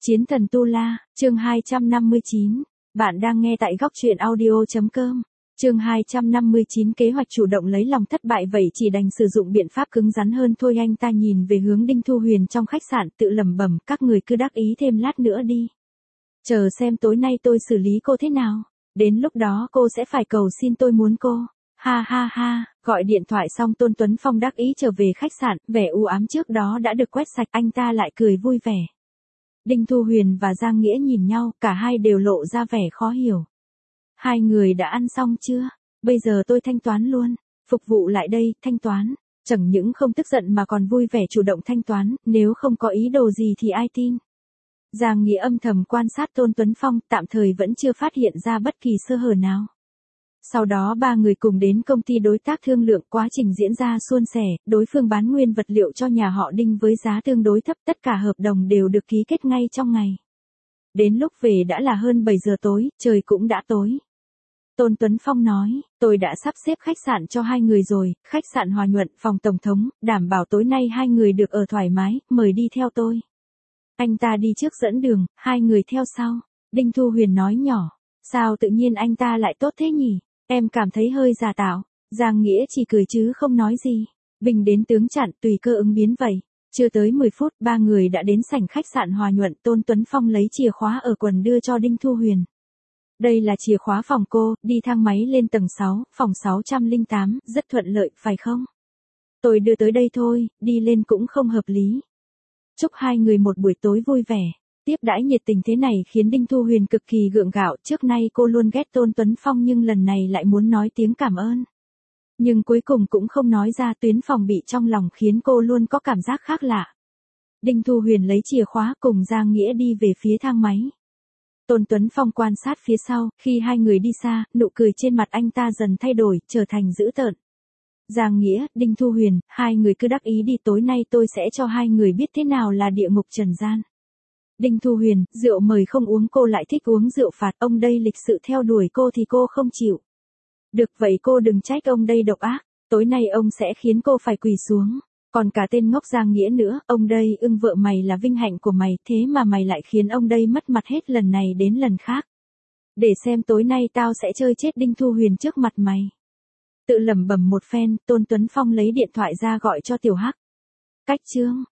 Chiến thần Tu La, chương 259. Bạn đang nghe tại góc truyện audio.com. Chương 259 kế hoạch chủ động lấy lòng thất bại vậy chỉ đành sử dụng biện pháp cứng rắn hơn thôi. Anh ta nhìn về hướng Đinh Thu Huyền trong khách sạn tự lẩm bẩm, các người cứ đắc ý thêm lát nữa đi. Chờ xem tối nay tôi xử lý cô thế nào. Đến lúc đó cô sẽ phải cầu xin tôi muốn cô. Ha ha ha, gọi điện thoại xong Tôn Tuấn Phong đắc ý trở về khách sạn, vẻ u ám trước đó đã được quét sạch, anh ta lại cười vui vẻ. Đinh Thu Huyền và Giang Nghĩa nhìn nhau, cả hai đều lộ ra vẻ khó hiểu. Hai người đã ăn xong chưa? Bây giờ tôi thanh toán luôn. Phục vụ lại đây, thanh toán. Chẳng những không tức giận mà còn vui vẻ chủ động thanh toán, nếu không có ý đồ gì thì ai tin. Giang Nghĩa âm thầm quan sát Tôn Tuấn Phong, tạm thời vẫn chưa phát hiện ra bất kỳ sơ hở nào. Sau đó ba người cùng đến công ty đối tác thương lượng, quá trình diễn ra suôn sẻ, đối phương bán nguyên vật liệu cho nhà họ Đinh với giá tương đối thấp, tất cả hợp đồng đều được ký kết ngay trong ngày. Đến lúc về đã là hơn 7 giờ tối, trời cũng đã tối. Tôn Tuấn Phong nói, tôi đã sắp xếp khách sạn cho hai người rồi, khách sạn Hòa Nhuận, phòng tổng thống, đảm bảo tối nay hai người được ở thoải mái, mời đi theo tôi. Anh ta đi trước dẫn đường, hai người theo sau. Đinh Thu Huyền nói nhỏ, sao tự nhiên anh ta lại tốt thế nhỉ? Em cảm thấy hơi giả tạo. Giang Nghĩa chỉ cười chứ không nói gì. Bình đến tướng chặn, tùy cơ ứng biến vậy. Chưa tới 10 phút, ba người đã đến sảnh khách sạn Hòa Nhuận. Tôn Tuấn Phong lấy chìa khóa ở quần đưa cho Đinh Thu Huyền. Đây là chìa khóa phòng cô, đi thang máy lên tầng 6, phòng 608, rất thuận lợi, phải không? Tôi đưa tới đây thôi, đi lên cũng không hợp lý. Chúc hai người một buổi tối vui vẻ. Tiếp đãi nhiệt tình thế này khiến Đinh Thu Huyền cực kỳ gượng gạo, trước nay cô luôn ghét Tôn Tuấn Phong nhưng lần này lại muốn nói tiếng cảm ơn. Nhưng cuối cùng cũng không nói ra, tuyến phòng bị trong lòng khiến cô luôn có cảm giác khác lạ. Đinh Thu Huyền lấy chìa khóa cùng Giang Nghĩa đi về phía thang máy. Tôn Tuấn Phong quan sát phía sau, khi hai người đi xa, nụ cười trên mặt anh ta dần thay đổi, trở thành dữ tợn. Giang Nghĩa, Đinh Thu Huyền, hai người cứ đắc ý đi, tối nay tôi sẽ cho hai người biết thế nào là địa ngục trần gian. Đinh Thu Huyền, rượu mời không uống, cô lại thích uống rượu phạt, ông đây lịch sự theo đuổi cô thì cô không chịu. Được vậy cô đừng trách ông đây độc ác, tối nay ông sẽ khiến cô phải quỳ xuống. Còn cả tên ngốc Giang Nghĩa nữa, ông đây ưng vợ mày là vinh hạnh của mày, thế mà mày lại khiến ông đây mất mặt hết lần này đến lần khác. Để xem tối nay tao sẽ chơi chết Đinh Thu Huyền trước mặt mày. Tự lẩm bẩm một phen, Tôn Tuấn Phong lấy điện thoại ra gọi cho Tiểu Hắc. Cách chương